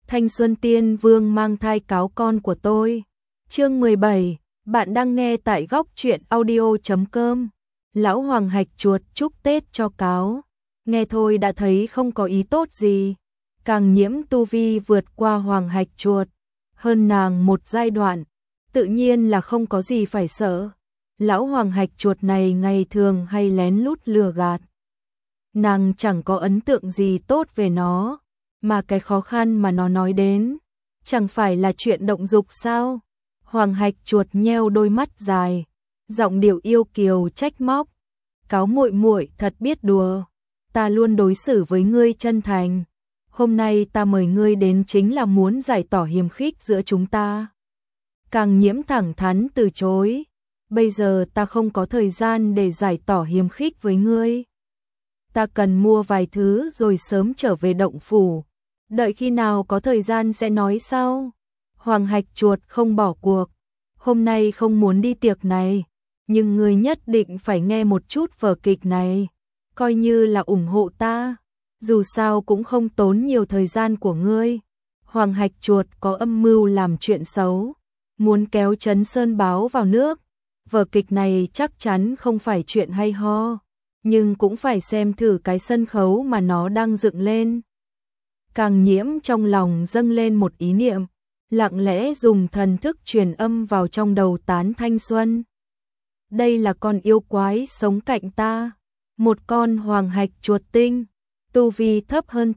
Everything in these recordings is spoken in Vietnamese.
Thanh Xuân Tiên Vương mang thai cáo con của tôi. Chương 17, bạn đang nghe tại góc truyện audio.com. Lão Hoàng Hạch Chuột chúc Tết cho cáo. Nghe thôi đã thấy không có ý tốt gì. Càng Nhiễm tu vi vượt qua Hoàng Hạch Chuột, hơn nàng một giai đoạn, tự nhiên là không có gì phải sợ. Lão Hoàng Hạch Chuột này ngày thường hay lén lút lừa gạt. Nàng chẳng có ấn tượng gì tốt về nó, mà cái khó khăn mà nó nói đến, chẳng phải là chuyện động dục sao? Hoàng Hạch Chuột nheo đôi mắt dài, giọng điệu yêu kiều trách móc. Cáo muội muội thật biết đùa, ta luôn đối xử với ngươi chân thành. Hôm nay ta mời ngươi đến chính là muốn giải tỏ hiềm khích giữa chúng ta. Càng Nhiễm thẳng thắn từ chối. Bây giờ ta không có thời gian để giải tỏ hiềm khích với ngươi. Ta cần mua vài thứ rồi sớm trở về động phủ. Đợi khi nào có thời gian sẽ nói sau. Hoàng Hạch Chuột không bỏ cuộc. Hôm nay không muốn đi tiệc này, nhưng ngươi nhất định phải nghe một chút vở kịch này, coi như là ủng hộ ta. Dù sao cũng không tốn nhiều thời gian của ngươi. Hoàng Hạch Chuột có âm mưu làm chuyện xấu, muốn kéo Trấn Sơn Báo vào nước. Vở kịch này chắc chắn không phải chuyện hay ho, nhưng cũng phải xem thử cái sân khấu mà nó đang dựng lên. Càng Nhiễm trong lòng dâng lên một ý niệm, lặng lẽ dùng thần thức truyền âm vào trong đầu Tán Thanh Xuân. Đây là con yêu quái sống cạnh ta, một con Hoàng Hạch Chuột tinh, tu vi thấp hơn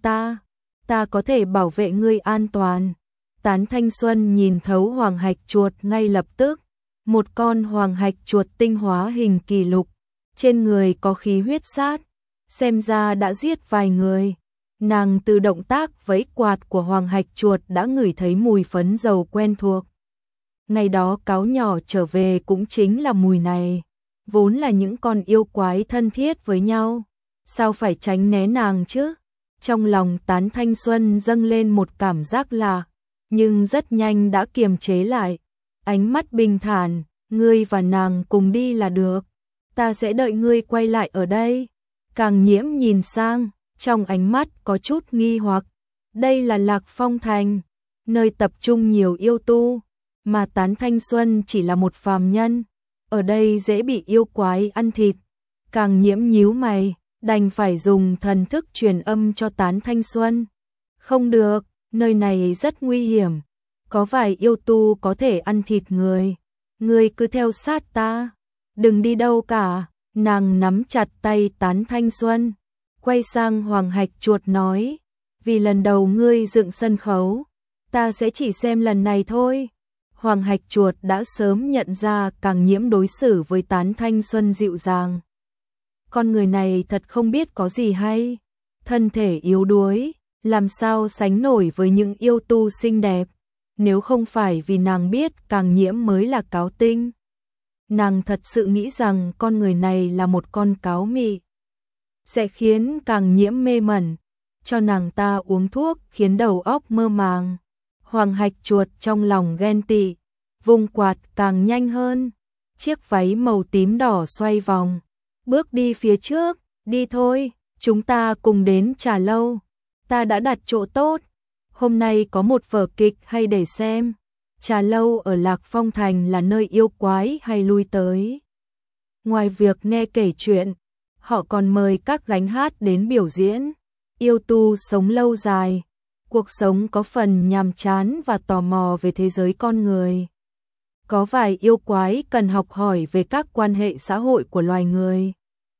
ta có thể bảo vệ ngươi an toàn. Tán Thanh Xuân nhìn thấu Hoàng Hạch Chuột ngay lập tức, một con Hoàng Hạch Chuột tinh hóa hình kỳ lục, trên người có khí huyết sát, xem ra đã giết vài người. Nàng từ động tác vẫy quạt của Hoàng Hạch Chuột đã ngửi thấy mùi phấn dầu quen thuộc. Ngày đó cáo nhỏ trở về cũng chính là mùi này, vốn là những con yêu quái thân thiết với nhau, sao phải tránh né nàng chứ? Trong lòng Tán Thanh Xuân dâng lên một cảm giác lạ, nhưng rất nhanh đã kiềm chế lại. Ánh mắt bình thản, ngươi và nàng cùng đi là được, ta sẽ đợi ngươi quay lại ở đây. Càng Nhiễm nhìn sang, trong ánh mắt có chút nghi hoặc. Đây là Lạc Phong Thành, nơi tập trung nhiều yêu tu, mà Tán Thanh Xuân chỉ là một phàm nhân, ở đây dễ bị yêu quái ăn thịt. Càng Nhiễm nhíu mày, đành phải dùng thần thức truyền âm cho Tán Thanh Xuân. Không được, nơi này rất nguy hiểm, có vài yêu tu có thể ăn thịt người. Ngươi cứ theo sát ta, đừng đi đâu cả. Nàng nắm chặt tay Tán Thanh Xuân, quay sang Hoàng Hạch Chuột nói, vì lần đầu ngươi dựng sân khấu, ta sẽ chỉ xem lần này thôi. Hoàng Hạch Chuột đã sớm nhận ra Càng Nhiễm đối xử với Tán Thanh Xuân dịu dàng. Con người này thật không biết có gì hay, thân thể yếu đuối, làm sao sánh nổi với những yêu tu xinh đẹp. Nếu không phải vì nàng biết Càng Nhiễm mới là cáo tinh, nàng thật sự nghĩ rằng con người này là một con cáo mị, sẽ khiến Càng Nhiễm mê mẩn, cho nàng ta uống thuốc khiến đầu óc mơ màng. Hoàng Hạch Chuột trong lòng ghen tị, vung quạt càng nhanh hơn, chiếc váy màu tím đỏ xoay vòng, bước đi phía trước. Đi thôi, chúng ta cùng đến trà lâu, ta đã đặt chỗ tốt. Hôm nay có một vở kịch hay để xem. Trà lâu ở Lạc Phong Thành là nơi yêu quái hay lui tới. Ngoài việc nghe kể chuyện, họ còn mời các gánh hát đến biểu diễn. Yêu tu sống lâu dài, cuộc sống có phần nhàm chán và tò mò về thế giới con người. Có vài yêu quái cần học hỏi về các quan hệ xã hội của loài người.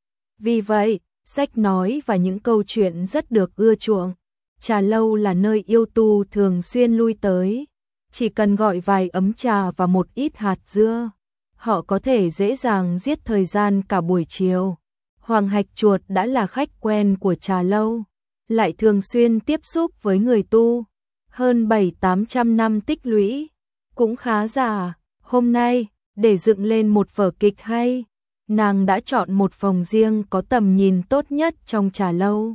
Vì vậy, sách nói và những câu chuyện rất được ưa chuộng. Trà lâu là nơi yêu tu thường xuyên lui tới. Chỉ cần gọi vài ấm trà và một ít hạt dưa, họ có thể dễ dàng giết thời gian cả buổi chiều. Hoàng Hạch Chuột đã là khách quen của trà lâu, lại thường xuyên tiếp xúc với người tu, hơn 700-800 năm tích lũy, cũng khá già. Hôm nay, để dựng lên một vở kịch hay, nàng đã chọn một phòng riêng có tầm nhìn tốt nhất trong trà lâu.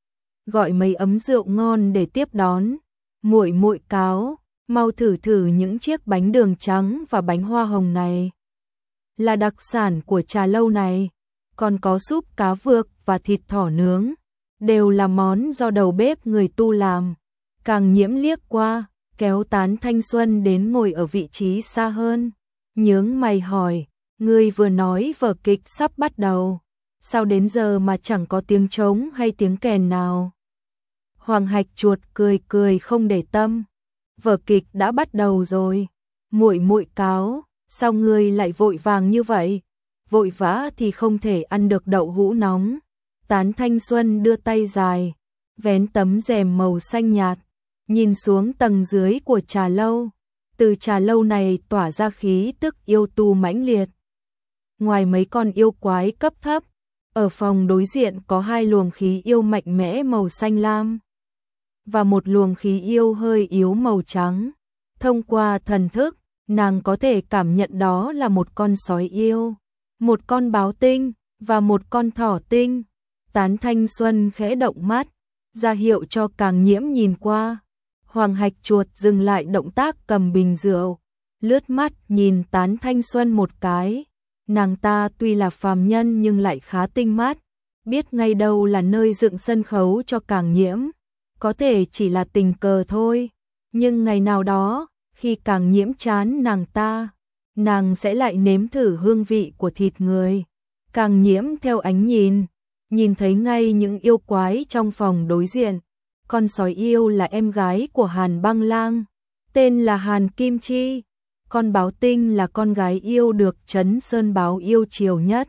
Gọi mấy ấm rượu ngon để tiếp đón. Muội muội cáo, mau thử thử những chiếc bánh đường trắng và bánh hoa hồng này, là đặc sản của trà lâu này. Còn có súp cá vược và thịt thỏ nướng, đều là món do đầu bếp người tu làm. Càng Nhiễm liếc qua, kéo Tán Thanh Xuân đến ngồi ở vị trí xa hơn, nhướng mày hỏi, ngươi vừa nói vở kịch sắp bắt đầu, sao đến giờ mà chẳng có tiếng trống hay tiếng kèn nào? Hoàng Hạch Chuột cười cười không để tâm, vở kịch đã bắt đầu rồi, muội muội cáo, sao ngươi lại vội vàng như vậy? Vội vã thì không thể ăn được đậu hũ nóng. Tán Thanh Xuân đưa tay dài, vén tấm rèm màu xanh nhạt, nhìn xuống tầng dưới của trà lâu. Từ trà lâu này tỏa ra khí tức yêu tu mãnh liệt. Ngoài mấy con yêu quái cấp thấp, ở phòng đối diện có 2 luồng khí yêu mạnh mẽ màu xanh lam và một luồng khí yêu hơi yếu màu trắng. Thông qua thần thức, nàng có thể cảm nhận đó là một con sói yêu, một con báo tinh và một con thỏ tinh. Tán Thanh Xuân khẽ động mắt, ra hiệu cho Càng Nhiễm nhìn qua. Hoàng Hạch Chuột dừng lại động tác cầm bình rượu, lướt mắt nhìn Tán Thanh Xuân một cái. Nàng ta tuy là phàm nhân nhưng lại khá tinh mắt, biết ngay đâu là nơi dựng sân khấu cho Càng Nhiễm. Có thể chỉ là tình cờ thôi, nhưng ngày nào đó, khi Càng Nhiễm chán nàng ta, nàng sẽ lại nếm thử hương vị của thịt người. Càng Nhiễm theo ánh nhìn thấy ngay những yêu quái trong phòng đối diện. Con sói yêu là em gái của Hàn Băng Lang, tên là Hàn Kim Chi. Con báo tinh là con gái yêu được Trấn Sơn Báo yêu chiều nhất,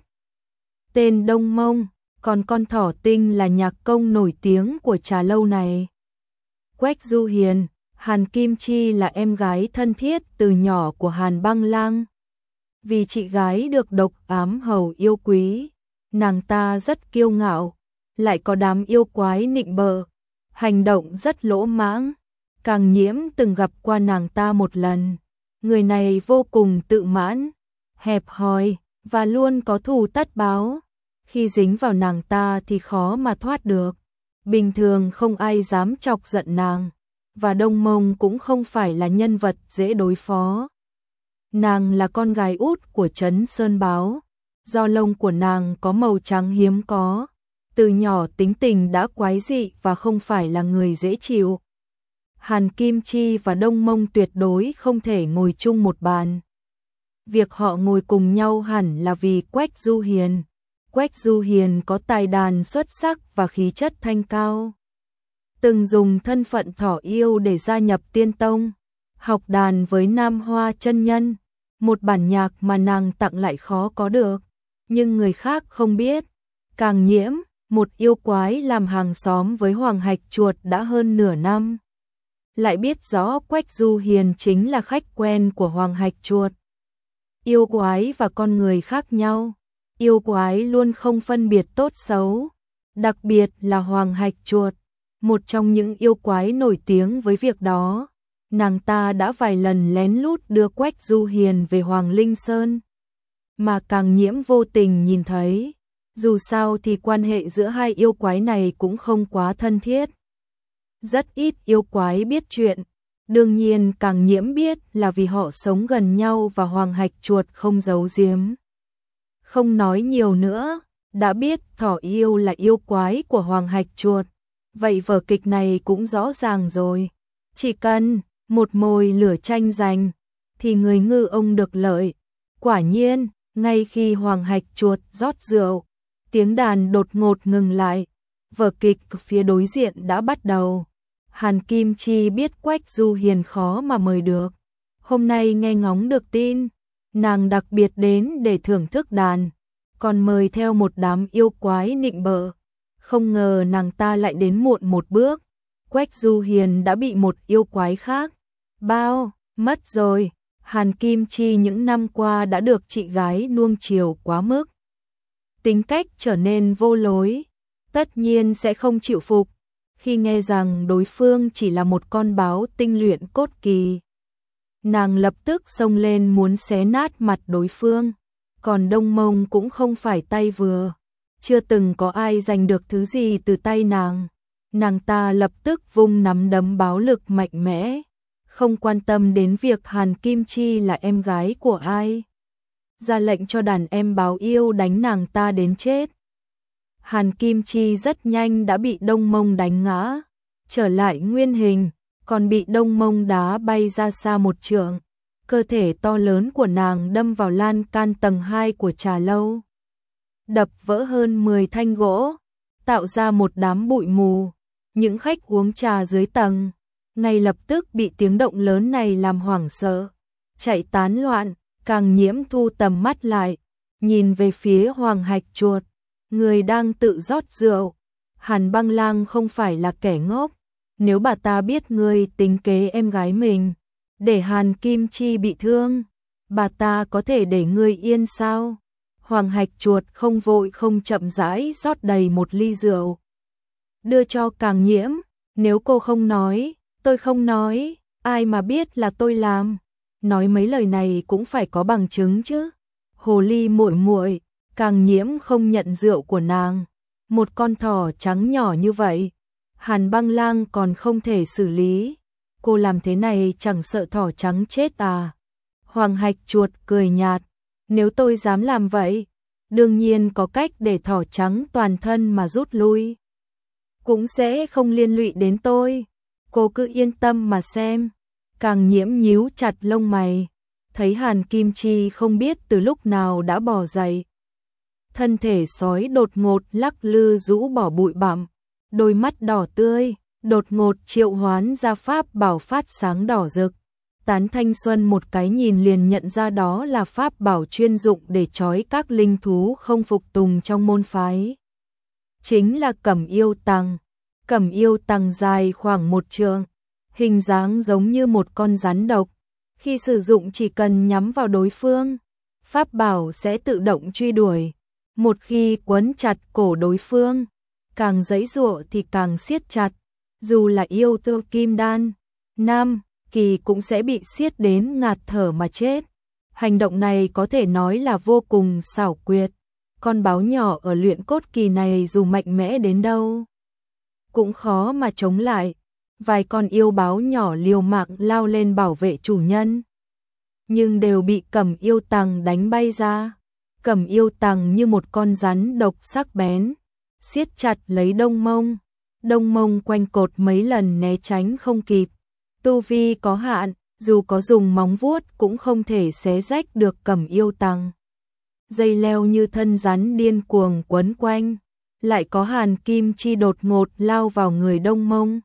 tên Đông Mông. Còn con thỏ tinh là nhạc công nổi tiếng của trà lâu này, Quách Du Hiền. Hàn Kim Chi là em gái thân thiết từ nhỏ của Hàn Băng Lang. Vì chị gái được Độc Ám Hầu yêu quý, nàng ta rất kiêu ngạo, lại có đám yêu quái nịnh bợ, hành động rất lỗ mãng. Càng Nhiễm từng gặp qua nàng ta một lần. Người này vô cùng tự mãn, hẹp hòi và luôn có thù tất báo. Khi dính vào nàng ta thì khó mà thoát được. Bình thường không ai dám chọc giận nàng, và Đông Mông cũng không phải là nhân vật dễ đối phó. Nàng là con gái út của Trấn Sơn Báo, do lông của nàng có màu trắng hiếm có, từ nhỏ tính tình đã quái dị và không phải là người dễ chịu. Hàn Kim Chi và Đông Mông tuyệt đối không thể ngồi chung một bàn. Việc họ ngồi cùng nhau hẳn là vì Quách Du Hiền. Quách Du Hiền có tài đàn xuất sắc và khí chất thanh cao. Từng dùng thân phận thỏ yêu để gia nhập Tiên Tông, học đàn với Nam Hoa chân nhân, một bản nhạc mà nàng tặng lại khó có được. Nhưng người khác không biết, Càng Nhiễm, một yêu quái làm hàng xóm với Hoàng Hạch Chuột đã hơn nửa năm, lại biết rõ Quách Du Hiền chính là khách quen của Hoàng Hạch Chuột. Yêu quái và con người khác nhau, yêu quái luôn không phân biệt tốt xấu, đặc biệt là Hoàng Hạch Chuột, một trong những yêu quái nổi tiếng với việc đó. Nàng ta đã vài lần lén lút đưa Quách Du Hiền về Hoàng Linh Sơn, mà Càng Nhiễm vô tình nhìn thấy. Dù sao thì quan hệ giữa hai yêu quái này cũng không quá thân thiết. Rất ít yêu quái biết chuyện. Đương nhiên Càng Nhiễm biết là vì họ sống gần nhau và Hoàng Hạch Chuột không giấu giếm. Không nói nhiều nữa, đã biết thỏ yêu là yêu quái của Hoàng Hạch Chuột, vậy vở kịch này cũng rõ ràng rồi. Chỉ cần một mồi lửa tranh giành thì người ngư ông được lợi. Quả nhiên, ngay khi Hoàng Hạch Chuột rót rượu, tiếng đàn đột ngột ngừng lại. Vở kịch phía đối diện đã bắt đầu. Hàn Kim Chi biết Quách Du Hiền khó mà mời được. Hôm nay nghe ngóng được tin, nàng đặc biệt đến để thưởng thức đàn, còn mời theo một đám yêu quái nịnh bợ. Không ngờ nàng ta lại đến muộn một bước. Quách Du Hiền đã bị một yêu quái khác bao mất rồi. Hàn Kim Chi những năm qua đã được chị gái nuông chiều quá mức, tính cách trở nên vô lối, tất nhiên sẽ không chịu phục. Khi nghe rằng đối phương chỉ là một con báo tinh luyện cốt kỳ, nàng lập tức xông lên muốn xé nát mặt đối phương. Còn Đông Mông cũng không phải tay vừa, chưa từng có ai giành được thứ gì từ tay nàng. Nàng ta lập tức vung nắm đấm báo lực mạnh mẽ, không quan tâm đến việc Hàn Kim Chi là em gái của ai, ra lệnh cho đàn em báo yêu đánh nàng ta đến chết. Hàn Kim Chi rất nhanh đã bị Đông Mông đánh ngã, trở lại nguyên hình. còn bị Đông Mông đá bay ra xa một trượng. Cơ thể to lớn của nàng đâm vào lan can tầng 2 của trà lâu, đập vỡ hơn 10 thanh gỗ, tạo ra một đám bụi mù. Những khách uống trà dưới tầng ngay lập tức bị tiếng động lớn này làm hoảng sợ, chạy tán loạn. Càng Nhiễm thu tầm mắt lại, nhìn về phía Hoàng Hạch Chuột, người đang tự rót rượu. Hàn Băng Lang không phải là kẻ ngốc, nếu bà ta biết ngươi tính kế em gái mình, để Hàn Kim Chi bị thương, bà ta có thể để ngươi yên sao? Hoàng Hạch Chuột không vội không chậm rãi rót đầy một ly rượu, đưa cho Càng Nhiễm. Nếu cô không nói, tôi không nói, ai mà biết là tôi làm. Nói mấy lời này cũng phải có bằng chứng chứ. Hồ ly muội muội, Càng Nhiễm không nhận rượu của nàng. Một con thỏ trắng nhỏ như vậy, Hàn Băng Lang còn không thể xử lý. Cô làm thế này chẳng sợ thỏ trắng chết à? Hoàng Hạch Chuột cười nhạt, nếu tôi dám làm vậy, đương nhiên có cách để thỏ trắng toàn thân mà rút lui, cũng sẽ không liên lụy đến tôi. Cô cứ yên tâm mà xem. Càng Nhiễm nhíu chặt lông mày, thấy Hàn Kim Chi không biết từ lúc nào đã bò dậy. Thân thể sói đột ngột lắc lư rũ bỏ bụi bặm, đôi mắt đỏ tươi, đột ngột triệu hoán ra pháp bảo phát sáng đỏ rực. Tán Thanh Xuân một cái nhìn liền nhận ra đó là pháp bảo chuyên dụng để trói các linh thú không phục tùng trong môn phái. Chính là Cẩm Yêu Tằng. Cẩm Yêu Tằng dài khoảng 1 trượng, hình dáng giống như một con rắn độc. Khi sử dụng chỉ cần nhắm vào đối phương, pháp bảo sẽ tự động truy đuổi. Một khi quấn chặt cổ đối phương, càng giãy giụa thì càng siết chặt. Dù là yêu tơ kim đan, nam kỳ cũng sẽ bị siết đến ngạt thở mà chết. Hành động này có thể nói là vô cùng xảo quyệt. Con báo nhỏ ở luyện cốt kỳ này dù mạnh mẽ đến đâu, cũng khó mà chống lại. Vài con yêu báo nhỏ liều mạng lao lên bảo vệ chủ nhân, nhưng đều bị Cẩm Yêu Tằng đánh bay ra. Cẩm Yêu Tằng như một con rắn độc sắc bén, siết chặt lấy Đông Mông. Đông Mông quanh cột mấy lần né tránh không kịp. Tu vi có hạn, dù có dùng móng vuốt cũng không thể xé rách được Cẩm Yêu Tằng. Dây leo như thân rắn điên cuồng quấn quanh, lại có Hàn Kim Chi đột ngột lao vào người Đông Mông,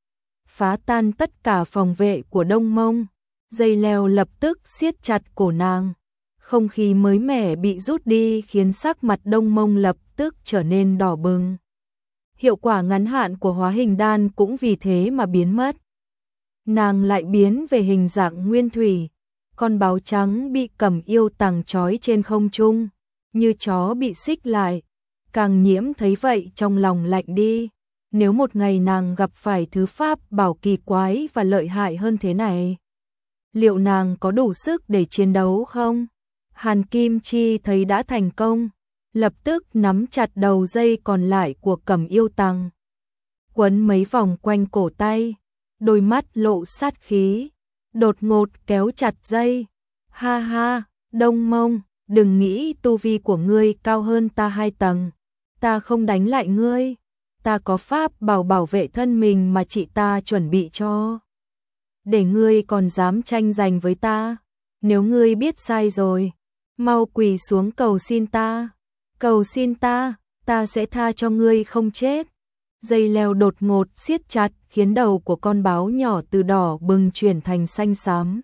phá tan tất cả phòng vệ của Đông Mông. Dây leo lập tức siết chặt cổ nàng. Không khí mới mẻ bị rút đi khiến sắc mặt Đông Mông lập tức trở nên đỏ bừng. Hiệu quả ngắn hạn của hóa hình đan cũng vì thế mà biến mất. Nàng lại biến về hình dạng nguyên thủy. Con báo trắng bị Cẩm Yêu Tằng trói trên không trung, như chó bị xích lại. Càng Nhiễm thấy vậy trong lòng lạnh đi. Nếu một ngày nàng gặp phải thứ pháp bảo kỳ quái và lợi hại hơn thế này, liệu nàng có đủ sức để chiến đấu không? Hàn Kim Chi thấy đã thành công, lập tức nắm chặt đầu dây còn lại của Cẩm Yêu Tằng, quấn mấy vòng quanh cổ tay, đôi mắt lộ sát khí, đột ngột kéo chặt dây. Ha ha, Đông Mông, đừng nghĩ tu vi của ngươi cao hơn ta 2 tầng, ta không đánh lại ngươi. Ta có pháp bảo vệ thân mình mà chị ta chuẩn bị cho. Để ngươi còn dám tranh giành với ta. Nếu ngươi biết sai rồi, mau quỳ xuống cầu xin ta. Cầu xin ta, ta sẽ tha cho ngươi không chết. Dây leo đột ngột siết chặt khiến đầu của con báo nhỏ từ đỏ bừng chuyển thành xanh xám.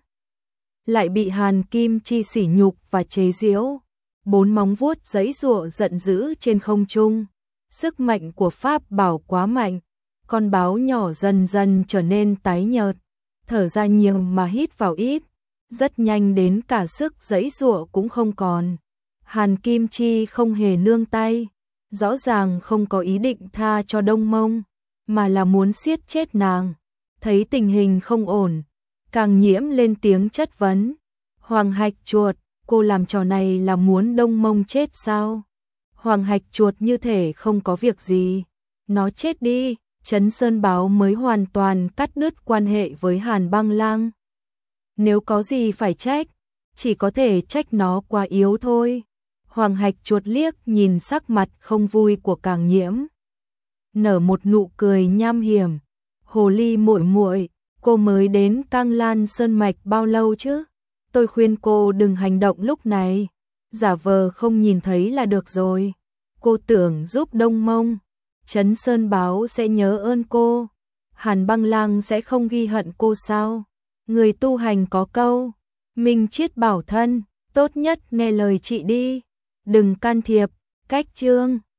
Lại bị Hàn Kim Chi sỉ nhục và chế giễu. 4 móng vuốt giãy giụa giận dữ trên không trung. Sức mạnh của pháp bảo quá mạnh, con báo nhỏ dần dần trở nên tái nhợt, thở ra nhiều mà hít vào ít, rất nhanh đến cả sức giãy giụa cũng không còn. Hàn Kim Chi không hề nương tay, rõ ràng không có ý định tha cho Đông Mông, mà là muốn siết chết nàng. Thấy tình hình không ổn, Càng Nhiễm lên tiếng chất vấn. Hoàng Hạch Chuột, cô làm trò này là muốn Đông Mông chết sao? Hoàng Hạch Chuột như thể không có việc gì. Nó chết đi, Trấn Sơn Báo mới hoàn toàn cắt đứt quan hệ với Hàn Băng Lang. Nếu có gì phải trách, chỉ có thể trách nó quá yếu thôi. Hoàng Hạch Chuột liếc nhìn sắc mặt không vui của Càng Nhiễm, nở một nụ cười nham hiểm. Hồ ly muội muội, Cô mới đến Cang Lan Sơn Mạch bao lâu chứ? Tôi khuyên cô đừng hành động lúc này. Giả vờ không nhìn thấy là được rồi. Cô tưởng giúp Đông Mông Trấn Sơn Báo sẽ nhớ ơn cô. Hàn Băng Lang sẽ không ghi hận cô sao? Người tu hành có câu, minh triết bảo thân, tốt nhất nghe lời chị đi. Đừng can thiệp, cách chương.